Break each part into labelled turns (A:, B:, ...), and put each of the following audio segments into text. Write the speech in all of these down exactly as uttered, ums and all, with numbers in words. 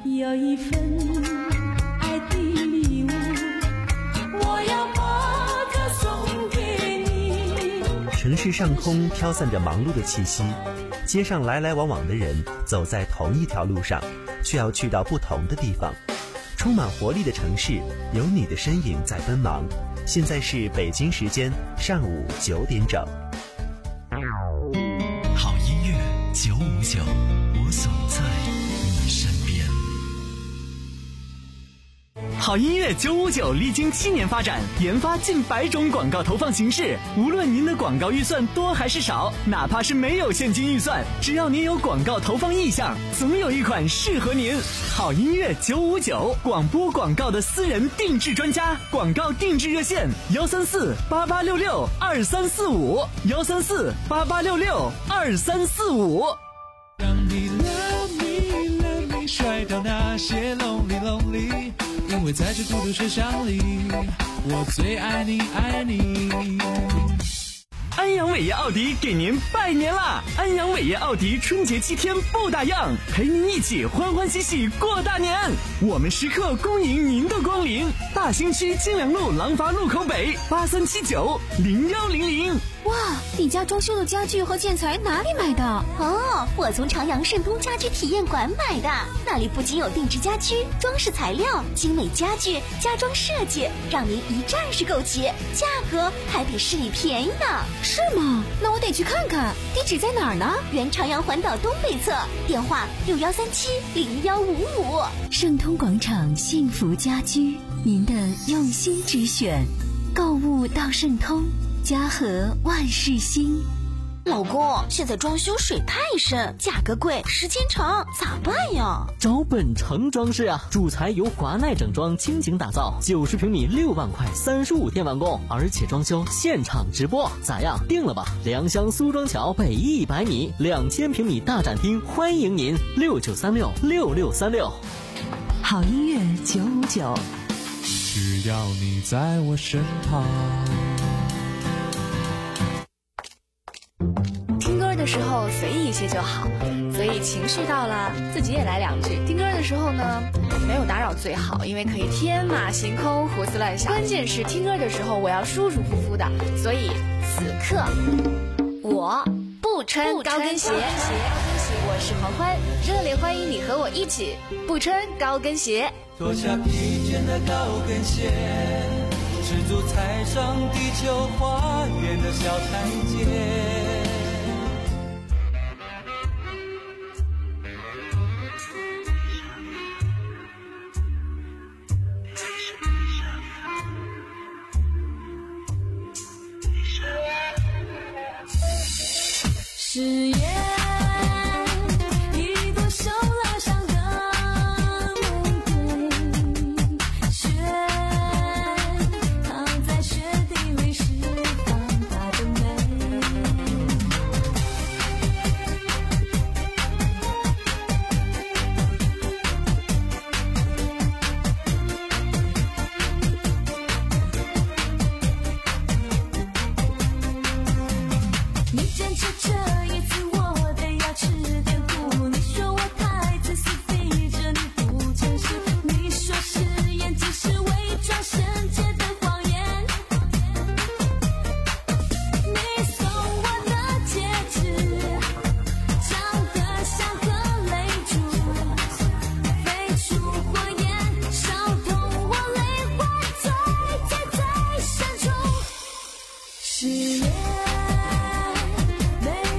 A: 有一份爱的礼物，我要把它送给你。
B: 城市上空飘散着忙碌的气息，街上来来往往的人走在同一条路上，却要去到不同的地方。充满活力的城市，有你的身影在奔忙。现在是北京时间上午九点整。
C: 好音乐九五九，我总在你身边。好音乐九五九历经七年发展，研发近百种广告投放形式。无论您的广告预算多还是少，哪怕是没有现金预算，只要您有广告投放意向，总有一款适合您。好音乐九五九，广播广告的私人定制专家，广告定制热线幺三四八八六六二三四五幺三四八八六六二三四五。
D: 让你 love me love me 甩掉那些 lonely lonely， 因为在这孤独车厢里，我最爱你爱你。
C: 安阳伟业奥迪给您拜年啦！安阳伟业奥迪春节七天不打烊，陪您一起欢欢喜喜过大年。我们时刻恭迎您的光临。大兴区金良路廊坊路口北八三七九零幺零零。
E: 哇，你家装修的家具和建材哪里买的？
F: 哦，我从长阳盛通家居体验馆买的，那里不仅有定制家居、装饰材料、精美家具、家装设计，让您一站式购齐，价格还比市里便宜呢。
E: 是吗？那我得去看看。地址在哪儿呢？
F: 原长阳环岛东北侧，电话六幺三七零幺五五。
G: 盛通广场幸福家居，您的用心之选，购物到盛通，家和万事兴。
F: 老公，现在装修水太深，价格贵，时间长，咋办呀？
H: 找本城装饰啊，主材由华奈整装倾情打造，九十平米六万块，三十五天完工，而且装修现场直播，咋样？定了吧？良乡苏庄桥北一百米，两千平米大展厅，欢迎您六九三六六六三六。
G: 好音乐九五九，
D: 只要你在我身旁。
I: 听歌的时候随意一些就好，所以情绪到了自己也来两句。听歌的时候呢，没有打扰最好，因为可以天马行空胡思乱想。关键是听歌的时候我要舒舒服服的，所以此刻我不穿高跟鞋。我是黄欢，热烈欢迎你和我一起不穿高跟鞋。
D: 脱下披肩的高跟鞋，赤足踩上地球花园的小台阶。
A: 誓言一朵手拉上的玫瑰，雪躺在雪地里释放它的美。你坚持这一次我得要吃点苦，你说我太自私，逼着你不诚实，你说誓言只是伪装圣洁的谎言，你送我的戒指长得像颗泪珠，飞出火焰烧痛我灵魂最最最深处。誓言没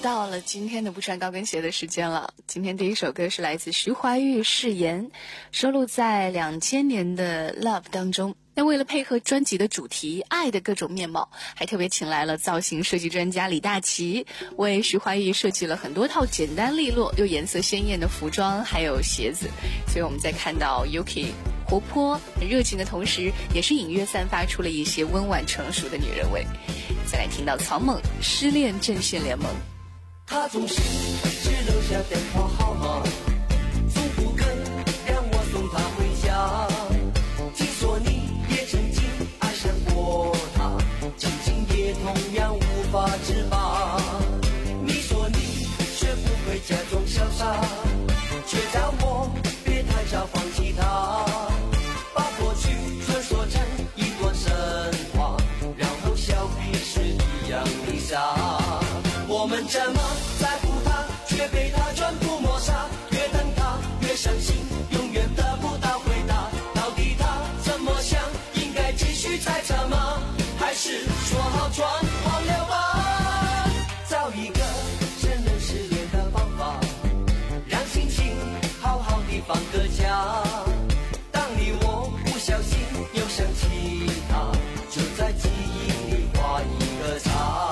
I: 到了今天的不穿高跟鞋的时间了。今天第一首歌是来自徐怀钰《誓言》，收录在两千年的 Love 当中。那为了配合专辑的主题爱的各种面貌，还特别请来了造型设计专家李大齐，为徐怀钰设计了很多套简单利落又颜色鲜艳的服装还有鞋子。所以我们在看到 Yuki 活泼很热情的同时，也是隐约散发出了一些温婉成熟的女人味。再来听到曹猛失恋阵线联盟。
J: 他总是只留下电话号码，从不肯让我送他回家。听说你也曾经爱上过他，曾经也同样无法自拔。你说你学不会假装潇洒，却叫我别太早放弃他，把过去传说成一段神话，然后笑彼此一样的傻。我们怎么在乎他，却被他全部抹杀，越等他越伤心，永远得不到回答。到底他怎么想，应该继续猜测吗？还是说好转忘了吧？找一个真人失恋的方法，让心情好好地放个假。当你我不小心又想起他，就在记忆里画一个叉。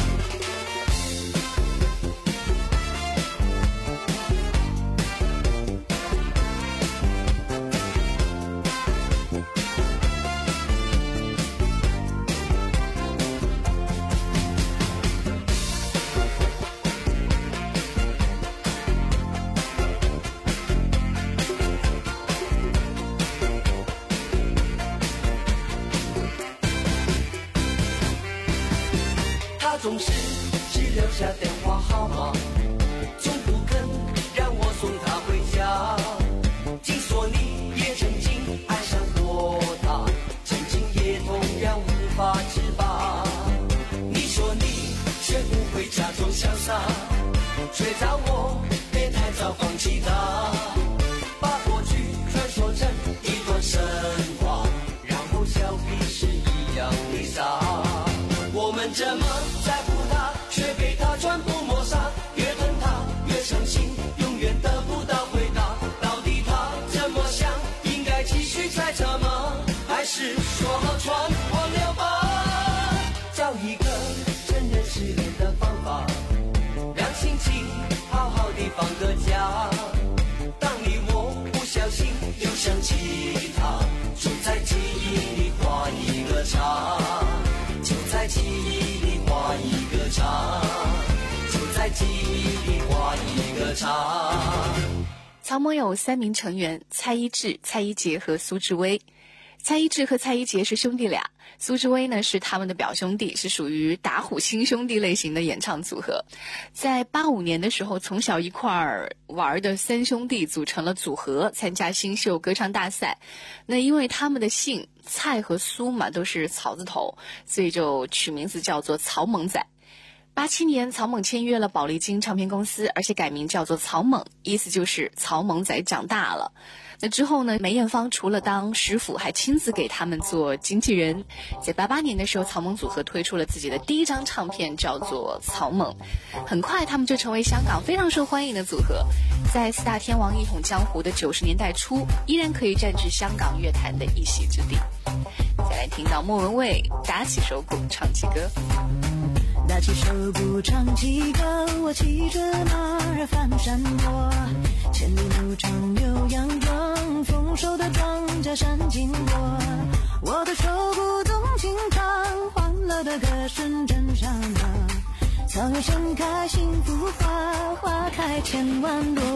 J: 总是只留下电话号码，从不肯让我送他回家。听说你也曾经爱上过他，曾经也同样无法自拔。你说你学不会假装潇洒，却叫我别太早放弃他，把过去传说成一段神话，然后笑彼此一样的傻。我们怎么在乎他，却被他全部抹杀，越等他越伤心，永远得不到回答。到底他怎么想，应该继续猜测吗？还是说好全忘了吧？找一个真人失恋的方法，让心情好好地放个假。当你我不小心又想起他，就在记忆里画一个叉，就在记忆里画一个叉，就在记忆里画一个叉。
I: 曹猛有三名成员：蔡一智、蔡一杰和苏志威。蔡一智和蔡一杰是兄弟俩，苏志威呢是他们的表兄弟，是属于打虎亲兄弟类型的演唱组合。在八五年的时候，从小一块儿玩的三兄弟组成了组合，参加新秀歌唱大赛。那因为他们的姓蔡和苏嘛都是草字头，所以就取名字叫做曹猛仔。八七年，曹猛签约了宝丽金唱片公司，而且改名叫做曹猛，意思就是曹猛仔长大了。那之后呢，梅艳芳除了当师傅，还亲自给他们做经纪人。在八八年的时候，曹猛组合推出了自己的第一张唱片，叫做曹猛。很快，他们就成为香港非常受欢迎的组合，在四大天王一统江湖的九十年代初，依然可以占据香港乐坛的一席之地。再来听到莫文蔚打起手鼓唱起歌。
A: 打起手鼓唱起歌，我骑着马儿翻山坡，千里牧场牛羊壮，丰收的庄稼闪金波。我的手鼓动情唱，欢乐的歌声震响啊，草原盛开幸福花，花开千万朵。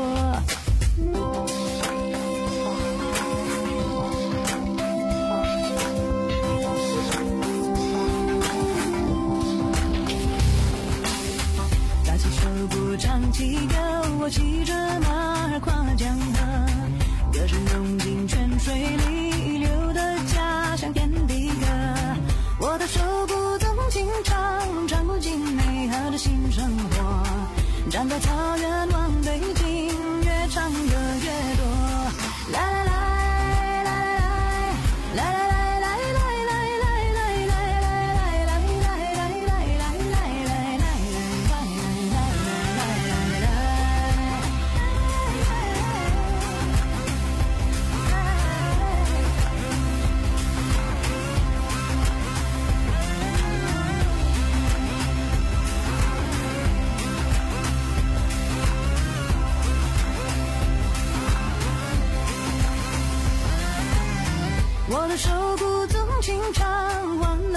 A: 唱起歌，我骑着马儿跨江河，歌声融进泉水里，流的家乡天地歌。我的手鼓动情唱，唱不尽美好的新生活。站在草原望北京，越唱歌越多。来来来。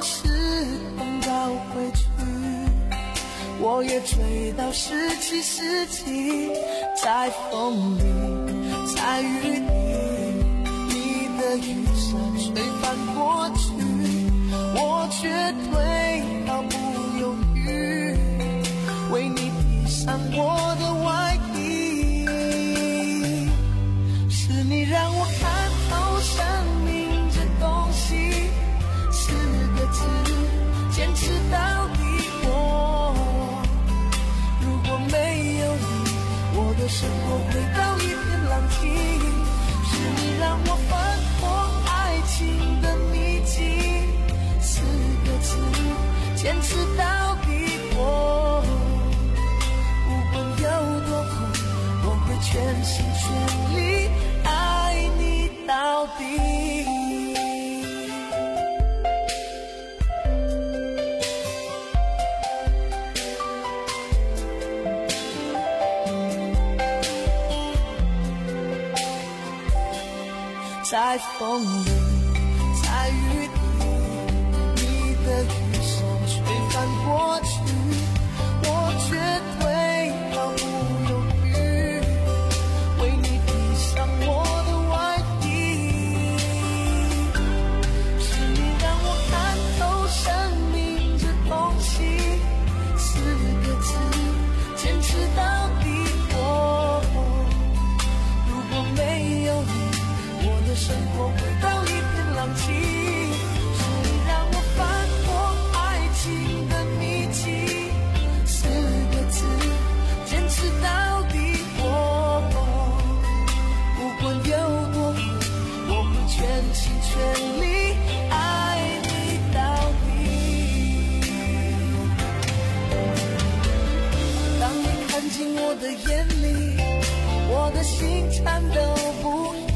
D: 是风倒回去，我也追到十七世纪，在风里，在雨里，你的雨伞吹翻过去，我却退毫不犹豫，为你披上我的外衣。是你让我看透生命这东西，四个字，坚持到底。我如果没有你，我的生活回到一片狼藉。是你让我翻破爱情的秘籍，四个字，坚持到底。我无论有多苦，我会全心全力爱你到底。在风里，在雨里，你的雨伞吹翻过去，我却退毫不犹豫，为你披上我的外衣。是你让我看透生命这东西，四个字，坚持到底。我如果没有你，我的生活回到一片狼藉。是你让我翻破爱情的秘籍，四个字，坚持到底。我不管有多苦，我会全心全力爱你到底。当你看进我的眼里，我的心颤抖不已，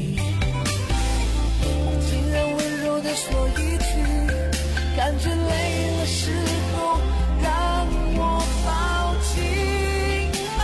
D: 说一句，感觉累了时候让我抱紧。啊，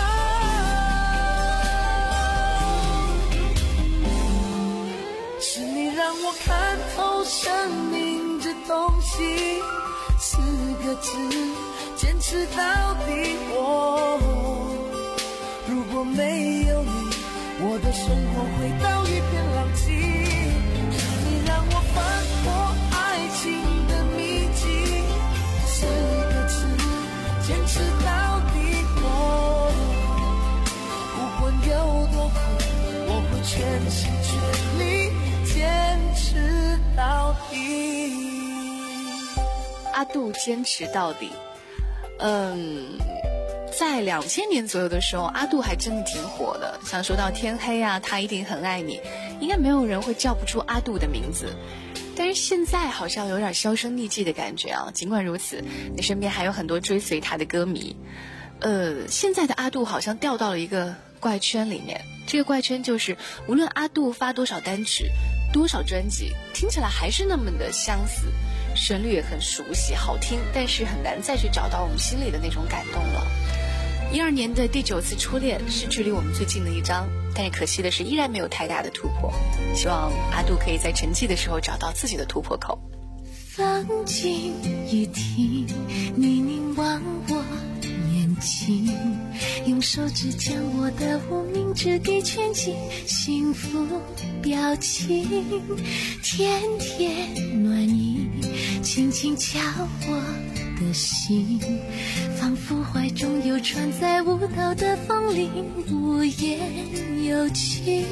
D: 是你让我看透生命这东西，四个字，坚持到底。我如果没有你，我的生活回到一片狼藉。让我翻破爱情的秘籍，四个字，坚持到底。我不管有多苦，我会全心全力坚持到底。
I: 阿杜坚持到底。嗯，在两千年左右的时候，阿杜还真的挺火的。像说到天黑啊，他一定很爱你，应该没有人会叫不出阿杜的名字。但是现在好像有点销声匿迹的感觉啊。尽管如此，你身边还有很多追随他的歌迷。呃，现在的阿杜好像掉到了一个怪圈里面。这个怪圈就是，无论阿杜发多少单曲、多少专辑，听起来还是那么的相似，旋律也很熟悉、好听，但是很难再去找到我们心里的那种感动了。一二年的第九次初恋是距离我们最近的一张，但是可惜的是依然没有太大的突破。希望阿杜可以在沉寂的时候找到自己的突破口。
A: 放进雨停，你凝望我眼睛，用手指将我的无名指给圈进幸福表情，甜甜暖意轻轻敲我的心，仿佛怀中有船在舞蹈的风铃，无言有情。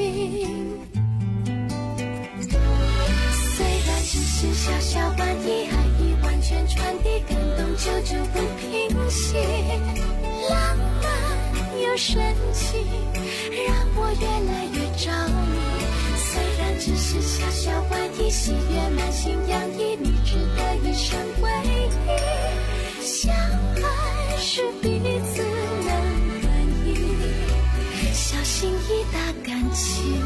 A: 虽然只是小小玩意，爱已完全传递，感动久久不平息，浪漫又深情，让我越来越着迷。虽然只是小小玩意，喜悦满心洋溢，你值得一生回忆。相爱是彼此能满意，小心翼翼打感情。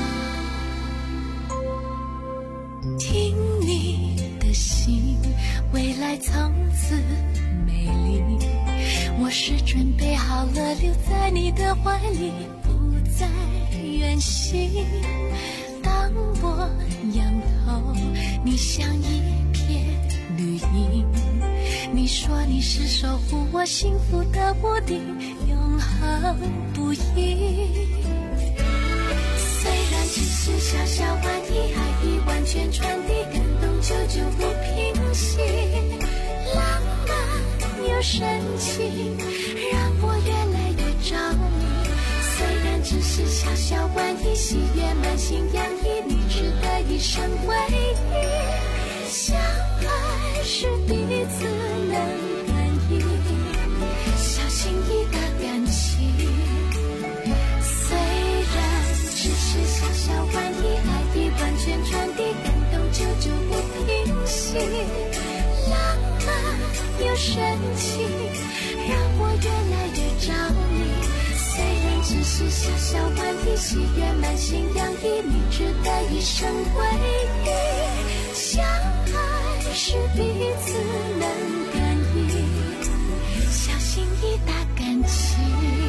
A: 听你的心， 未来从此美丽。我是准备好了留在你的怀里，不再远行。当我仰头，你像一片绿荫。你说你是守护我幸福的屋顶，永恒不移。虽然只是小小玩意，爱已完全传递，感动久久不平息。浪漫又神奇，让我越来越着迷。虽然只是小小玩意，喜悦满心洋溢，你值得一生回忆。相爱是彼此能感应，小心翼翼的感情。虽然只是小小玩意，爱已完全传递，感动久久不平息。浪漫又神奇，让我越来越着迷。虽然只是小小玩意，喜悦满心洋溢，你值得一生回忆。相爱是彼此能感应，小心翼翼的感情。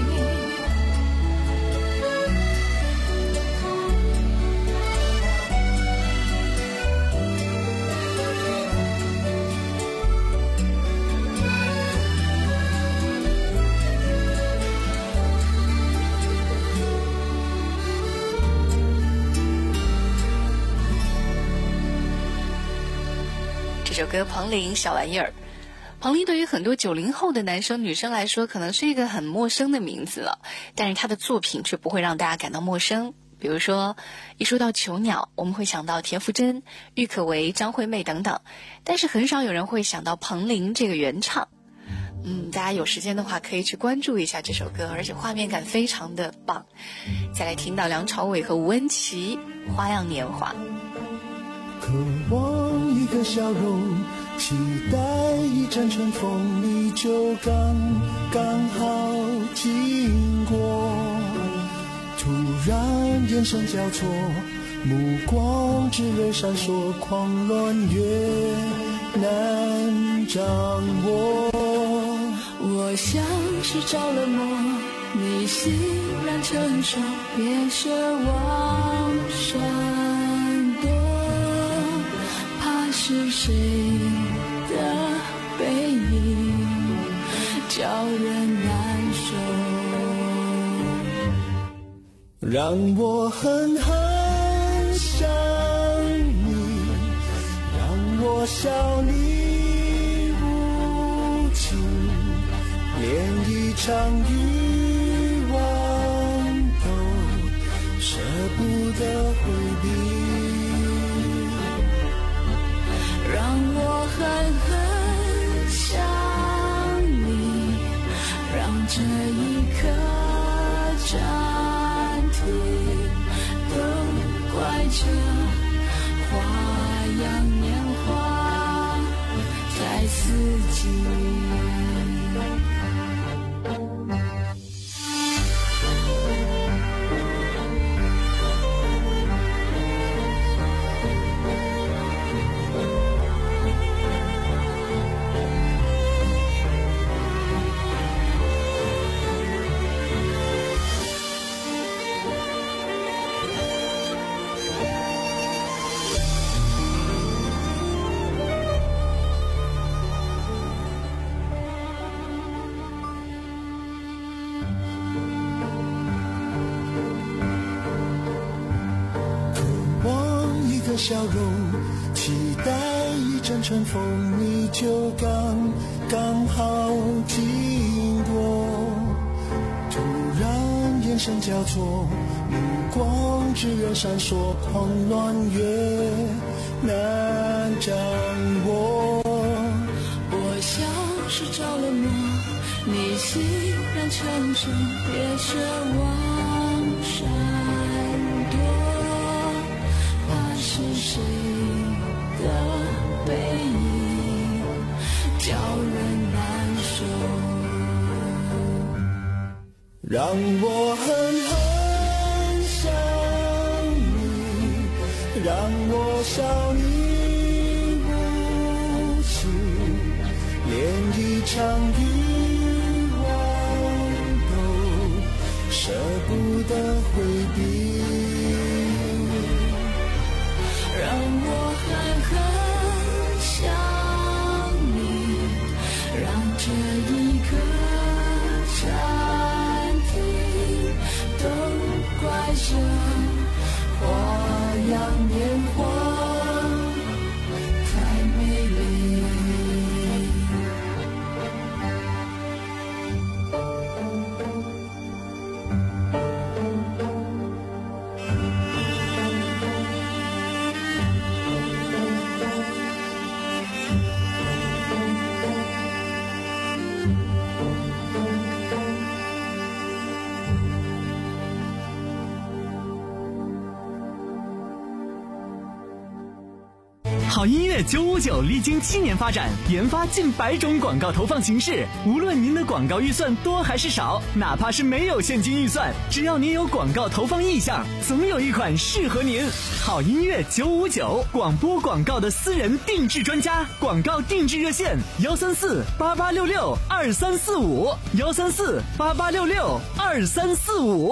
I: 这首歌彭羚小玩意儿。彭羚对于很多九零后的男生女生来说可能是一个很陌生的名字了，但是他的作品却不会让大家感到陌生。比如说一说到囚鸟，我们会想到田馥甄、郁可唯、张惠妹等等，但是很少有人会想到彭羚这个原唱。嗯，大家有时间的话可以去关注一下这首歌，而且画面感非常的棒。再来听到梁朝伟和吴恩琪《花样年华》。
K: 渴望一个笑容，期待一阵春风，你就刚刚好经过。突然眼神交错，目光炽热闪烁，狂乱越难掌握。
D: 我像是着了魔，你欣然承受，别奢望闪躲。怕是谁的背影叫人难受，
K: 让我狠狠想你，让我笑你无情，连一场欲望都舍不得回避。
D: 让我狠狠想你，让这一刻暂停，都怪这花样年华太刺激。
K: 笑容，期待一阵春风，你就刚刚好经过。突然眼神交错，目光炽热闪烁，狂乱越难掌握。
D: 我像是着了魔，你欣然承受，别奢望闪躲。是谁的背影叫人难受，
K: 让我狠狠想你，让我笑你无情， 上欲望都舍不得回避，
D: 让我狠狠想你，让这一刻暂停，都怪这花样年华太美丽。
C: 好音乐九五九历经七年发展，研发近百种广告投放形式。无论您的广告预算多还是少，哪怕是没有现金预算，只要您有广告投放意向，总有一款适合您。好音乐九五九，广播广告的私人定制专家，广告定制热线：幺三四八八六六二三四五，幺三四八八六六二三四五。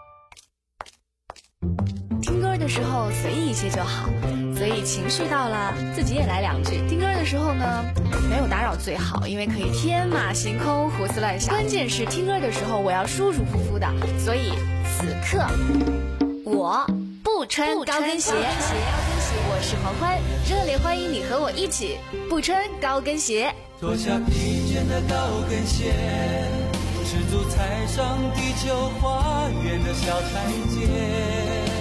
I: 听歌的时候随意一些就好，所以情绪到了自己也来两句。听歌的时候呢，没有打扰最好，因为可以天马行空胡思乱想。关键是听歌的时候我要舒舒服服的，所以此刻我不穿高跟鞋。我是黄欢，热烈欢迎你和我一起不穿高跟鞋。
J: 脱下披肩的高跟鞋，赤足踩上地球花园的小台阶。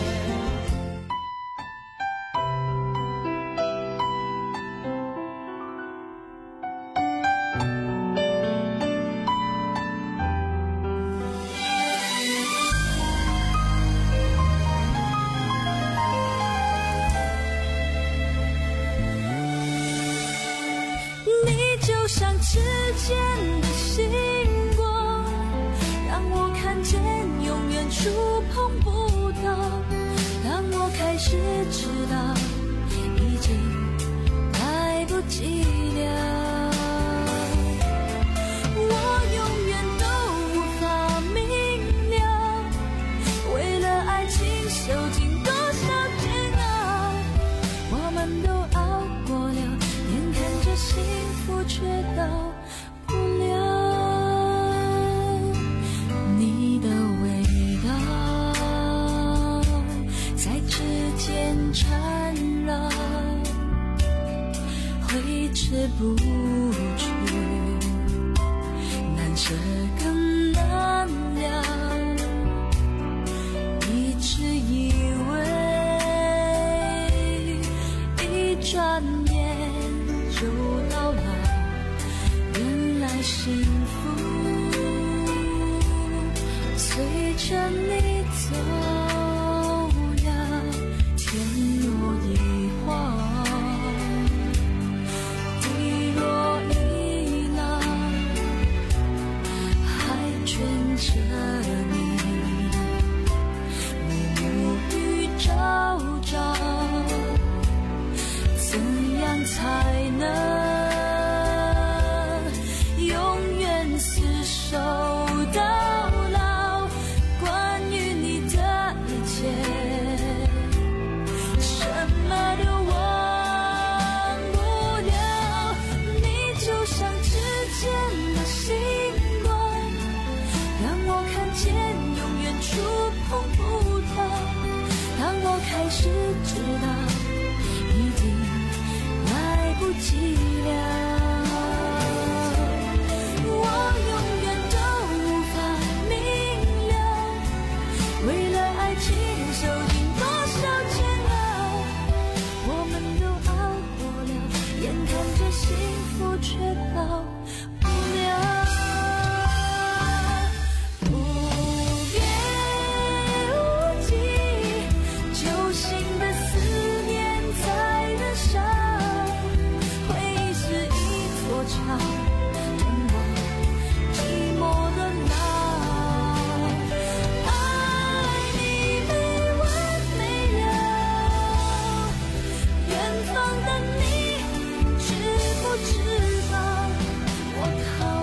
A: 像指尖的星光，让我看见永远触碰不到。当我开始知道已经来不及了，我永远都无法明了，为了爱情受尽多少煎熬，我们都熬过了，眼看着幸福却到不了。你的味道在指尖缠绕，挥之不去，难舍更难了。一直以为一转眼就到老，原来幸福随着你走了，天若一晃，地若一浪，还卷着你，暮雨朝朝，怎样才能永远厮守到老？关于你的一切，什么都忘不了。你就像指尖的星光，让我看见永远触碰不到。当我开始知道已经来不及了，我永远都无法明了，为了爱情受尽多少煎熬，我们都熬过了，眼看着幸福却到不了。无边无际，揪心的思念在燃烧，回忆是一座桥，通往寂寞的脑。爱你没完没了，远方的你知不知道？我靠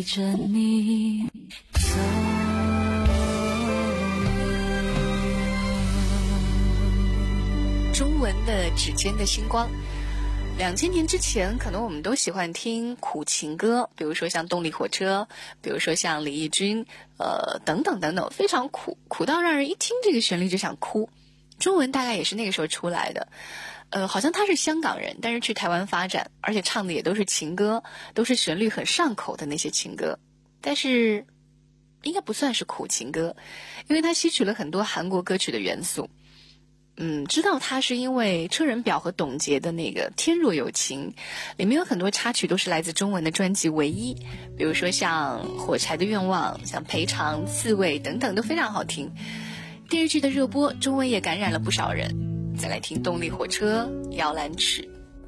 A: 着你走。
I: 中文的指尖的星光，两千年之前可能我们都喜欢听苦情歌，比如说像动力火车，比如说像李翊君呃，等等等等，非常苦，苦到让人一听这个旋律就想哭。中文大概也是那个时候出来的，呃，好像他是香港人，但是去台湾发展，而且唱的也都是情歌，都是旋律很上口的那些情歌，但是应该不算是苦情歌，因为他吸取了很多韩国歌曲的元素。嗯，知道他是因为车仁表和董洁的那个《天若有情》，里面有很多插曲都是来自中文的专辑《唯一》，比如说像《火柴的愿望》、像《赔偿》、《刺猬》等等都非常好听。电视剧的热播，中文也感染了不少人。再来听动力火车《摇篮曲》。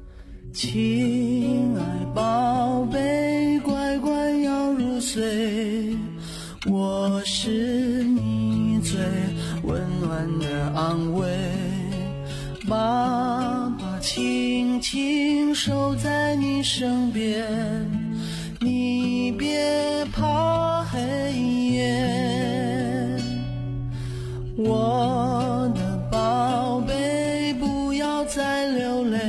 K: 亲爱宝贝，乖乖要入睡，我是你最温暖的安慰，爸爸轻轻守在你身边，你别怕黑夜，我的宝贝不要再流泪，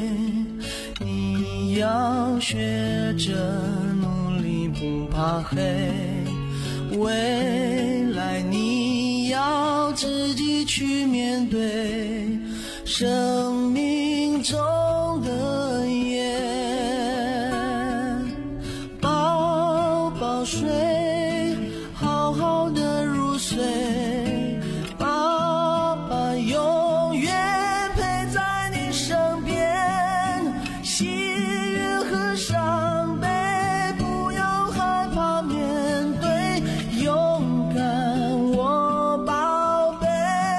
K: 你要学着努力不怕黑，未来你要自己去面对生命中的夜，宝宝睡，好好的入睡，爸爸永远陪在你身边，喜悦和伤悲不要害怕面对，勇敢我宝贝，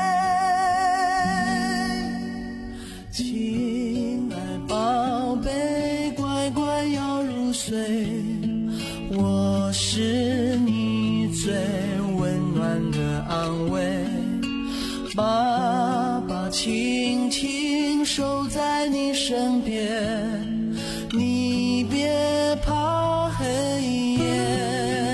K: 亲爱宝贝，乖乖要入睡，我是你最温暖的安慰，爸爸轻轻守在你身边，你别怕黑夜。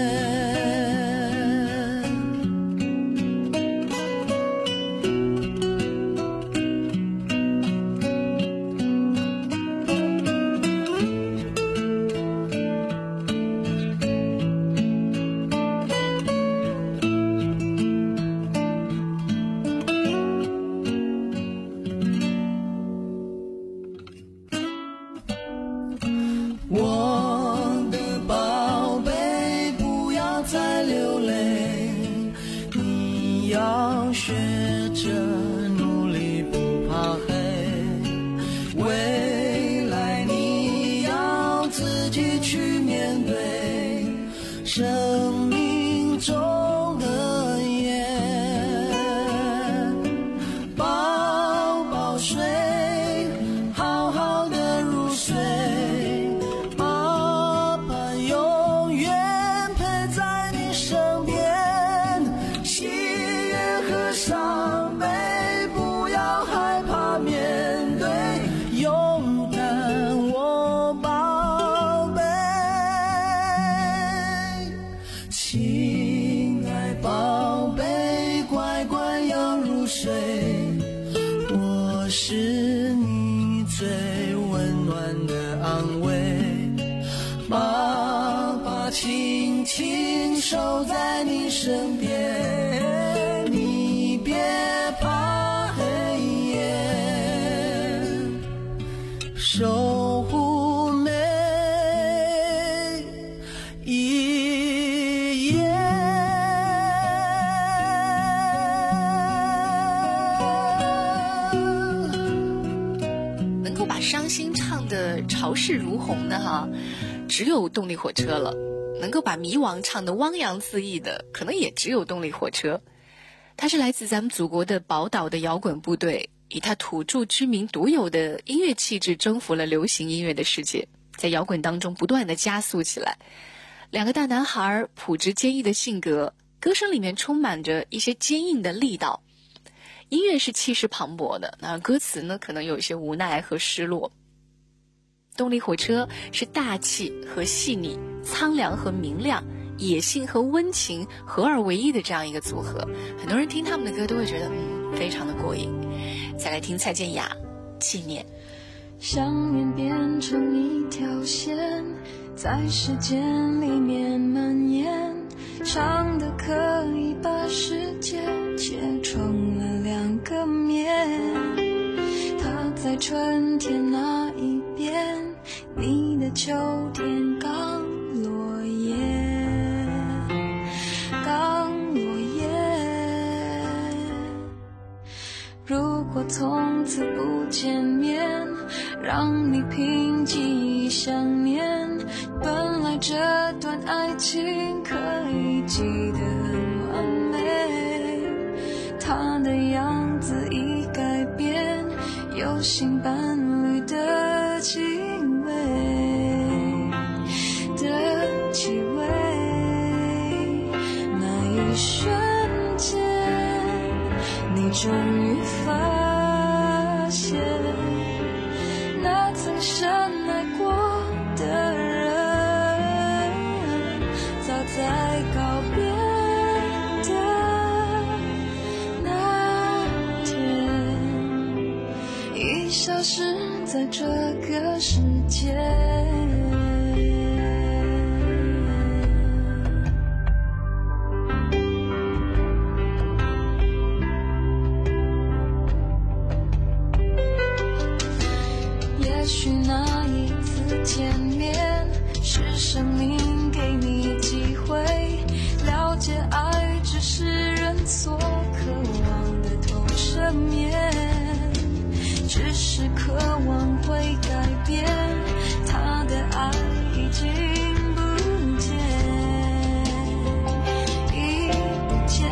K: 我的宝贝不要再流泪，你要学着努力不怕黑，未来你要自己去面对生命中的夜，宝宝睡，好好的入睡，伤悲不要害怕面对，勇敢我宝贝，亲爱宝贝，乖乖要入睡，我是你最温暖的安慰，爸爸轻轻守在你身边，你别怕黑夜，守护每一夜。
I: 能够把伤心唱得潮势如虹的哈，只有动力火车了。能够把迷惘唱得汪洋恣意的，可能也只有动力火车。它是来自咱们祖国的宝岛的摇滚部队，以它土著居民独有的音乐气质征服了流行音乐的世界，在摇滚当中不断的加速起来。两个大男孩朴直坚毅的性格，歌声里面充满着一些坚硬的力道。音乐是气势磅礴的，那歌词呢可能有一些无奈和失落。 动力火车是大气和细腻，苍凉和明亮，野性和温情合二为一的这样一个组合。很多人听他们的歌都会觉得嗯，非常的过瘾。再来听蔡健雅《纪念》。
A: 想念变成一条线，在时间里面蔓延，长的可以把世界切成了两个面。它在春天那一边，你的秋天刚落叶，刚落叶。如果从此不见面，让你凭记忆想念，本来这段爱情可以记得很完美，他的样子已改变，有新伴侣的气味的气味。那一瞬间，你终于发现，那曾深爱过的人，早在告别的那天，已消失在这个世界。也许那一次见面，是生命给你机会，了解爱只是人所渴望的透彻面，只是渴望会改变，他的爱已经不见，已不见。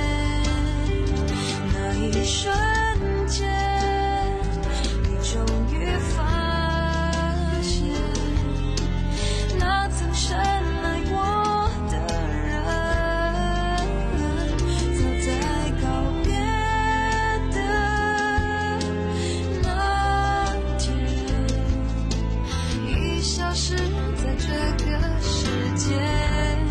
A: 那一瞬间，你终于发现，那曾深爱过的人，早在告别的那天，已消失在这个世界。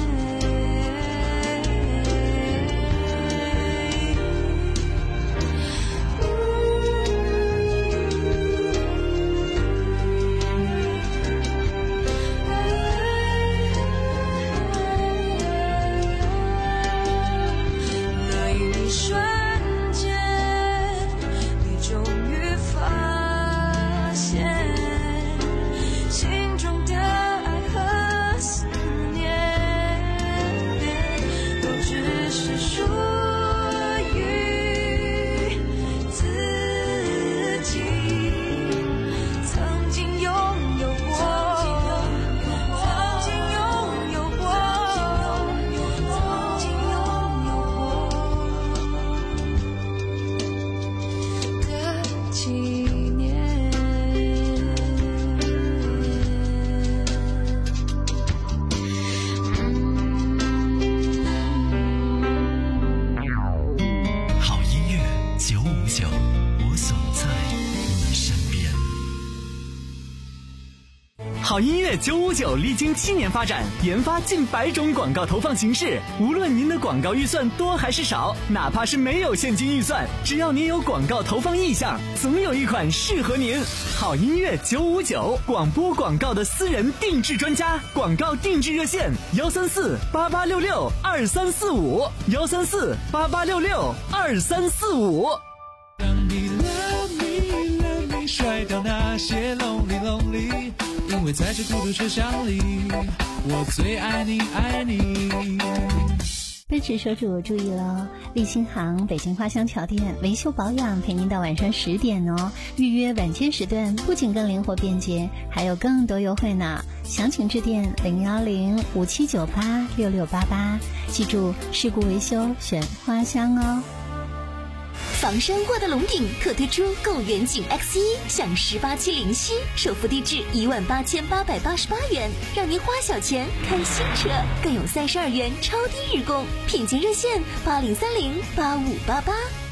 C: 好音乐九五九历经七年发展，研发近百种广告投放形式。无论您的广告预算多还是少，哪怕是没有现金预算，只要您有广告投放意向，总有一款适合您。好音乐九五九，广播广告的私人定制专家，广告定制热线：幺三四八八六六二三四五，幺三四八八六六二三四五。
L: 让你 love me love me， 甩掉那些 lonely lonely。因为在这孤独车厢里，我最爱你爱你。
G: 奔驰车主注意了，立新行北京花乡桥店维修保养陪您到晚上十点哦。预约晚间时段不仅更灵活便捷，还有更多优惠呢。详情致电零幺零五七九八六六八八，记住事故维修选花乡哦。
F: 房山沃德龙顶特推出购远景 X 一 享十八期零息，首付低至一万八千八百八十八元，让您花小钱看新车，更有三十二元超低日供，品鉴热线八零三零八五八八。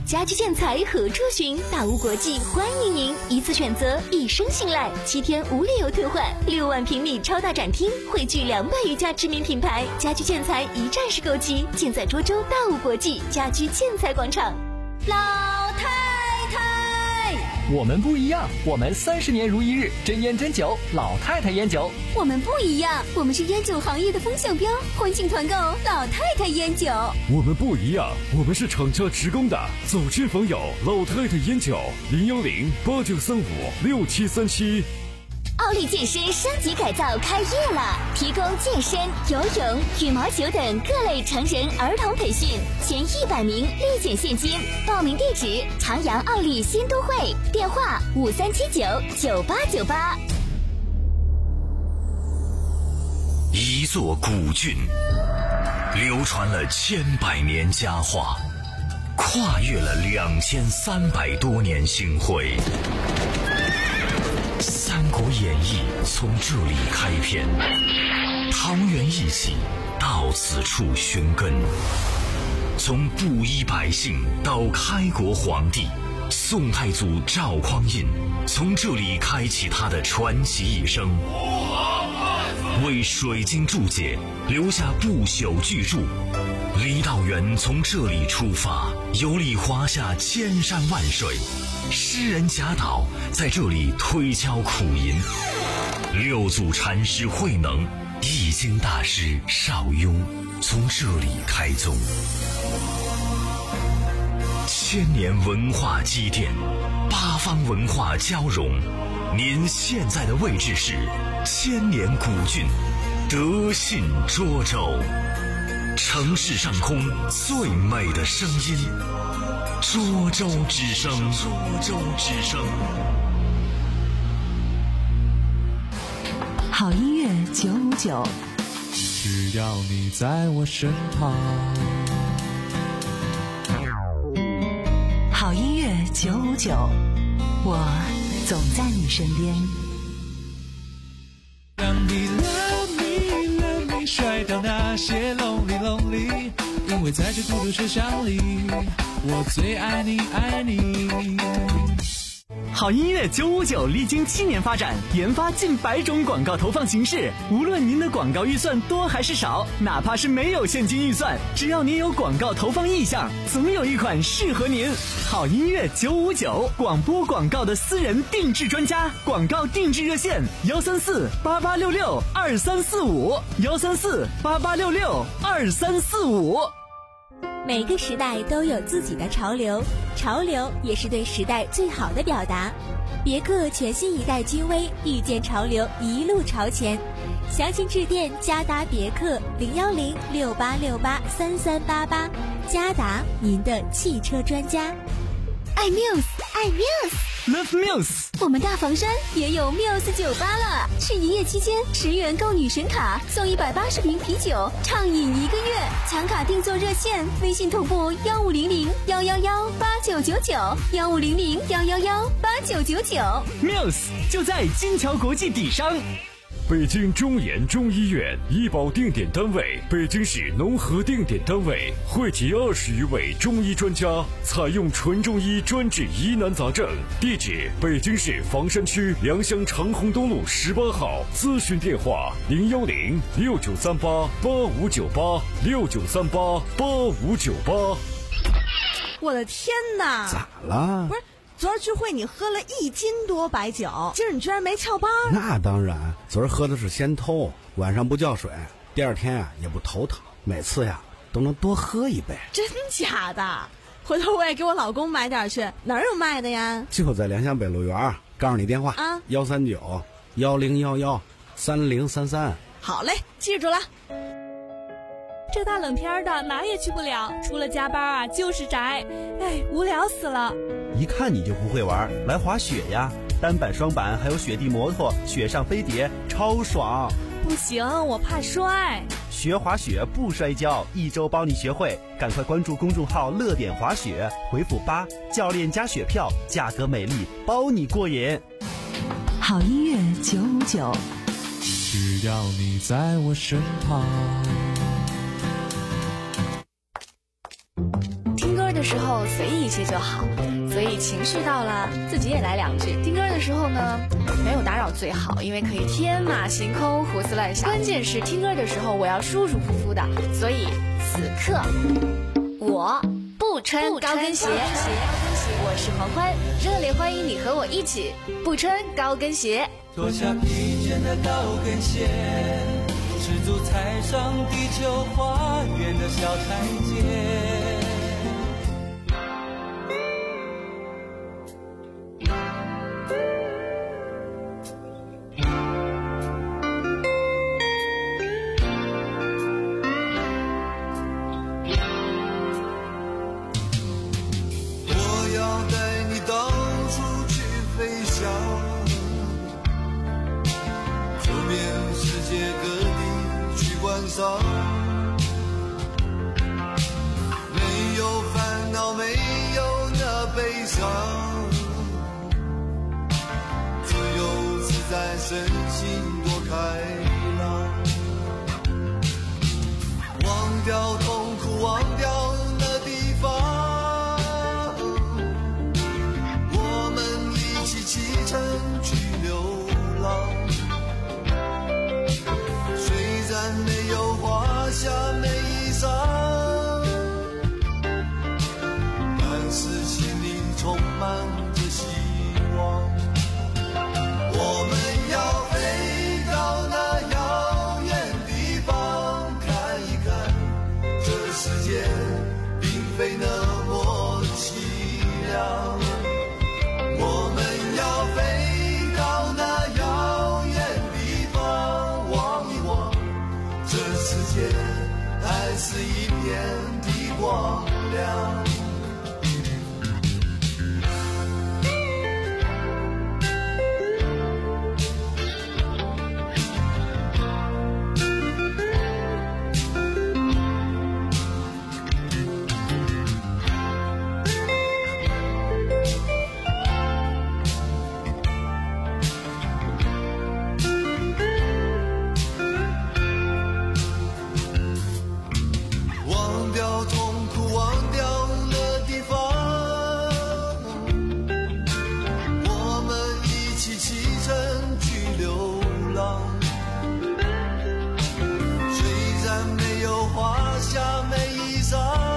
F: 家居建材何处寻？大屋国际欢迎您，一次选择，一生信赖，七天无理由退换，六万平米超大展厅，汇聚两百余家知名品牌，家居建材一站式购齐，尽在涿州大屋国际家居建材广场。
E: 老太太，
M: 我们不一样，我们三十年如一日，真烟真酒，老太太烟酒。
E: 我们不一样，我们是烟酒行业的风向标，欢庆团购老太太烟酒。
N: 我们不一样，我们是厂家直供的，走亲访友，老太太烟酒，零幺零八九三五六七三七。
F: 奥利健身升级改造开业了，提供健身、游泳、羽毛球等各类成人儿童培训，前一百名立减现金。报名地址：长阳奥利新都会，电话五三七九九八九八。
O: 一座古郡，流传了千百年佳话，跨越了两千三百多年星辉。《三国演义》从这里开篇，桃园义气到此处寻根。从布衣百姓到开国皇帝，宋太祖赵匡胤从这里开启他的传奇一生，为水晶注解留下不朽巨著。李道元从这里出发，游历华夏千山万水。诗人贾岛在这里推敲苦吟，六祖禅师慧能、易经大师邵雍从这里开宗。千年文化积淀，八方文化交融。您现在的位置是千年古郡德信涿州，城市上空最美的声音。涿州之声，涿州之声。
P: 好音乐九五九，
L: 只要你在我身旁。
P: 好音乐九五九，我总在你身边。
L: 让你 love me love me 甩掉那些 lonely lonely， 因为在这孤独车厢里，我最爱你爱你。
C: 好音乐九五九历经七年发展，研发近百种广告投放形式。无论您的广告预算多还是少，哪怕是没有现金预算，只要您有广告投放意向，总有一款适合您。好音乐九五九，广播广告的私人定制专家，广告定制热线：幺三四八八六六二三四五，幺三四八八六六二三四五。
Q: 每个时代都有自己的潮流，潮流也是对时代最好的表达。别克全新一代君威，遇见潮流，一路朝前。详情致电嘉达别克零幺零六八六八三三八八，嘉达您的汽车专家。
F: 爱 Muse， 爱 Muse，Love
C: Muse。
Q: 我们大房山也有 Muse 酒吧了，是一夜期间十元购女神卡，送一百八十瓶啤酒，畅饮一个月。抢卡订座热线：微信同步幺五零零幺幺幺八九九九，幺五零零幺幺幺八九九九。
C: Muse 就在金桥国际底商。
N: 北京中研中医院医保定点单位，北京市农合定点单位，汇集二十余位中医专家，采用纯中医专治疑难杂症。地址：北京市房山区良乡长虹东路十八号。咨询电话：零幺零六九三八八五九八六九三八八五九八。
R: 我的天哪！
S: 咋了？
R: 不是。昨儿聚会你喝了一斤多白酒，今儿你居然没翘班？
S: 那当然，昨儿喝的是仙偷，晚上不叫水，第二天呀、啊、也不头疼，每次呀都能多喝一杯。
R: 真假的？回头我也给我老公买点去，哪儿有卖的呀？
S: 就在良乡北路园，告诉你电话啊，幺三九幺零幺幺三零三三。
R: 好嘞，记住了。
T: 这大冷天的哪也去不了，除了加班啊就是宅，哎，无聊死了。
B: 一看你就不会玩，来滑雪呀！单板、双板还有雪地摩托，雪上飞碟，超爽！
T: 不行，我怕摔。
B: 学滑雪不摔跤，一周帮你学会。赶快关注公众号“乐点滑雪”，回复八，教练加雪票，价格美丽，包你过瘾。
P: 好音乐九五九，
L: 只要你在我身旁。
I: 的时候随意一些就好，所以情绪到了自己也来两句。听歌的时候呢，没有打扰最好，因为可以天马行空胡思乱想。关键是听歌的时候我要舒舒服服的，所以此刻我不穿高跟鞋。我是黄欢，热烈欢迎你和我一起不穿高跟鞋。
D: 脱下披肩的高跟鞋，赤足踩上地球花园的小台阶。
K: 没有烦恼，没有那悲伤，自由自在，身心多开朗，忘掉痛苦，忘掉那地方，我们一起启程去流浪。虽然没有华厦美衣裳，但是心里充满着希望。我们要飞到那遥远地方，看一看这世界并非那么凄凉。我们要飞到那遥远地方，望一望这世界还是一片的光亮。忘掉痛苦，忘掉那地方，我们一起启程去流浪。虽然没有华厦美衣裳，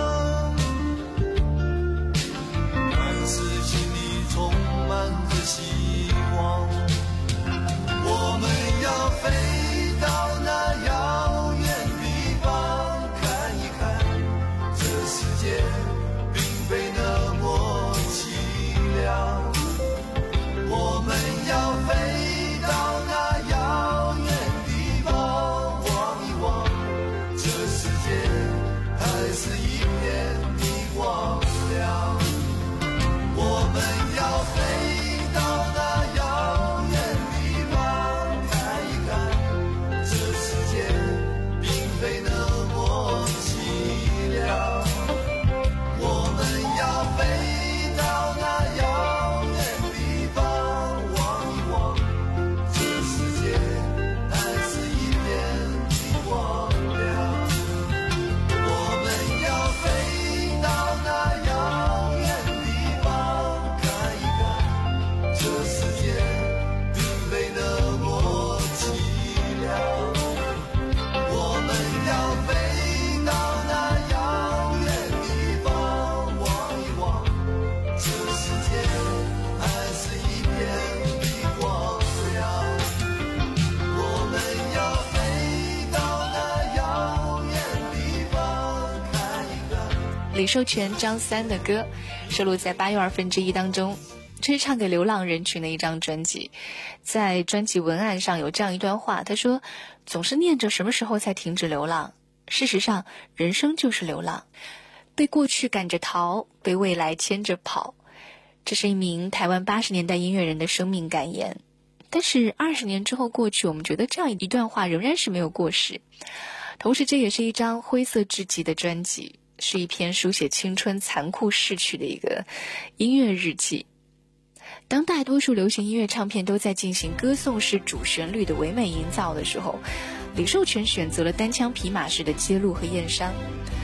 K: 但是心里充满着希望。我们要飞到那遥远地方，看一看这世界并非那么凄凉。我们要飞到那遥远地方，望一望这世界还是一片的光亮。我们要飞到那遥远地方，看一看这世界并非那么凄凉。我们要飞到那遥远地方，望一望这世界还是一片的光亮。我们要飞到那遥远地方，看一看这世界并非那么凄凉。我们要飞到那遥远地方，望一望这世界还是一片的光亮。我们要飞到那遥远地方，看一看。
I: 李寿全、张三的歌收录在八又二分之一当中，这是唱给流浪人群的一张专辑。在专辑文案上有这样一段话，他说：总是念着什么时候才停止流浪，事实上人生就是流浪，被过去赶着逃，被未来牵着跑。这是一名台湾八十年代音乐人的生命感言。但是二十年之后过去，我们觉得这样一段话仍然是没有过时。同时这也是一张灰色至极的专辑，是一篇书写青春残酷逝去的一个音乐日记。当大多数流行音乐唱片都在进行歌颂式主旋律的唯美营造的时候，李寿全选择了单枪匹马式的揭露和验伤。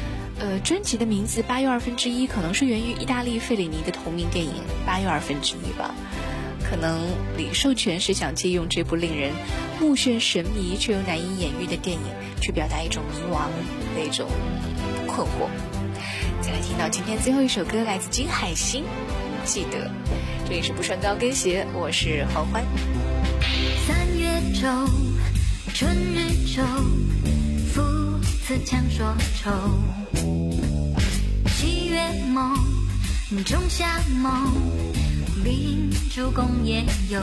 I: 呃，专辑的名字八又二分之一可能是源于意大利费里尼的同名电影八又二分之一吧。可能李寿全是想借用这部令人目眩神迷却又难以言喻的电影，去表达一种迷惘的一种困惑。再来听到今天最后一首歌，来自金海心，记得。这里是不穿高跟鞋，我是黄欢。
A: 三月中，春日中，父子强说愁。七月梦，仲夏梦，秉烛共夜游。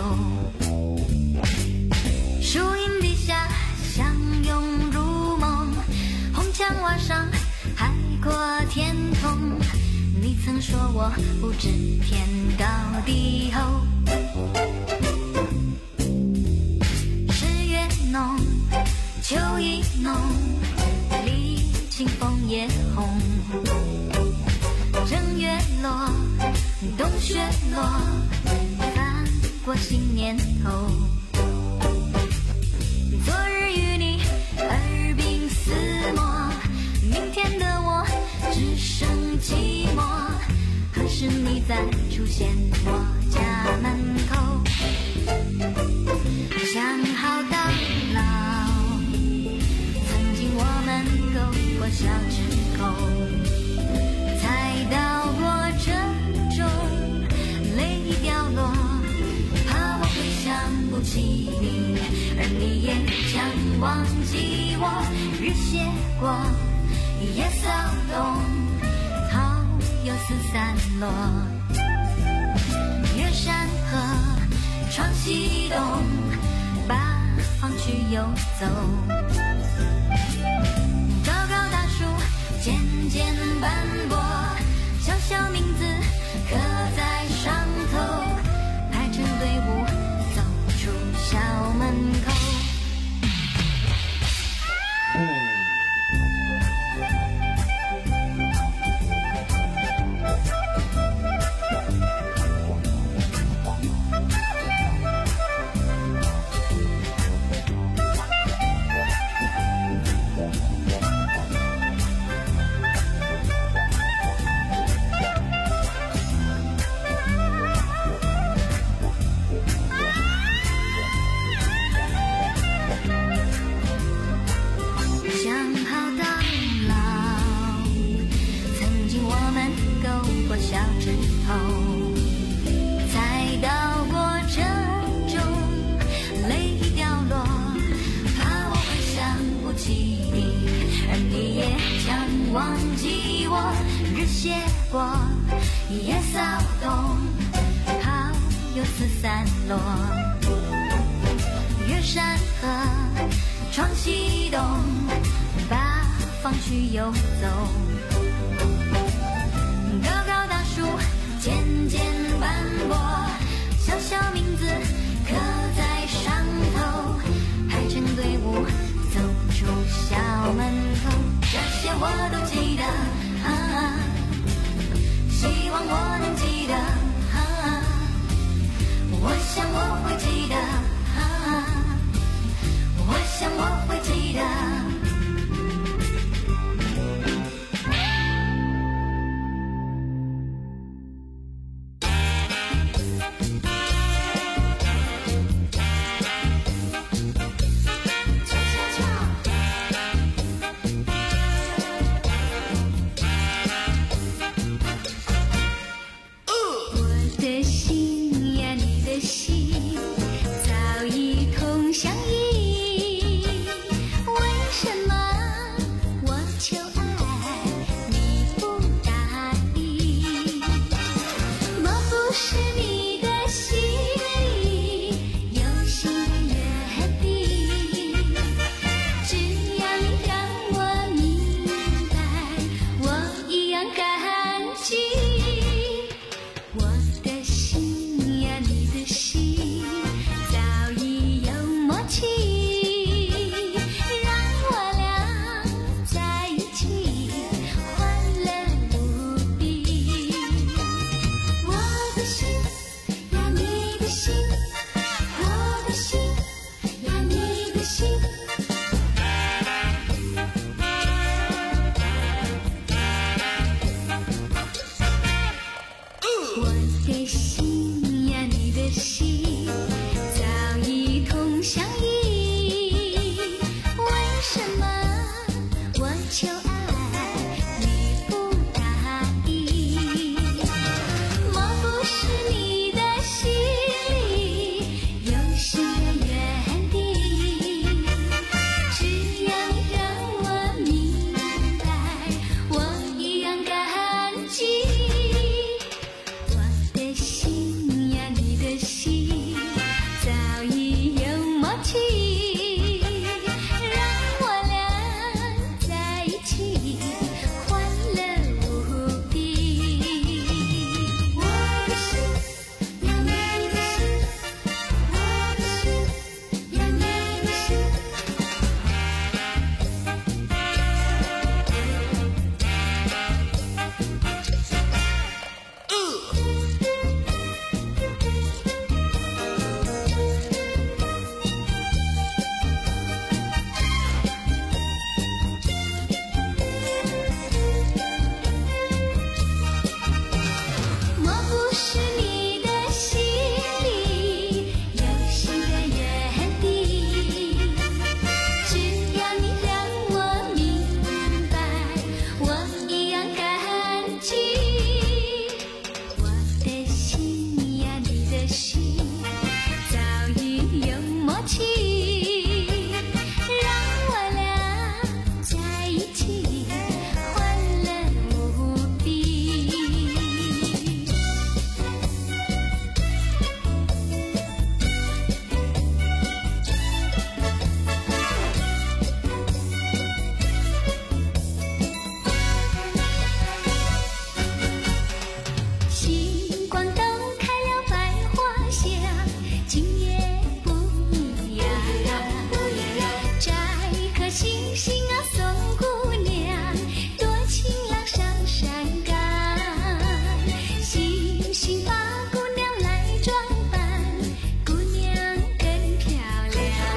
A: 树荫底下相拥入梦，红墙瓦上海阔天空。你曾说我不知天高地厚。十月浓，秋意浓，离清风也红。正月落，冬雪落，翻过新年头。昨日与你耳鬓厮磨，明天的我只剩寂寞。何时你再出现我家门口？想好到老，曾经我们勾过小指沟，才到过这种泪掉落。怕我会想不起你，而你也将忘记我。日斜过，夜骚动，桃又四散落。越山河闯西东，八方去游走。高高大树渐渐斑驳，小小名字刻在上头。排成队伍走出校门口。是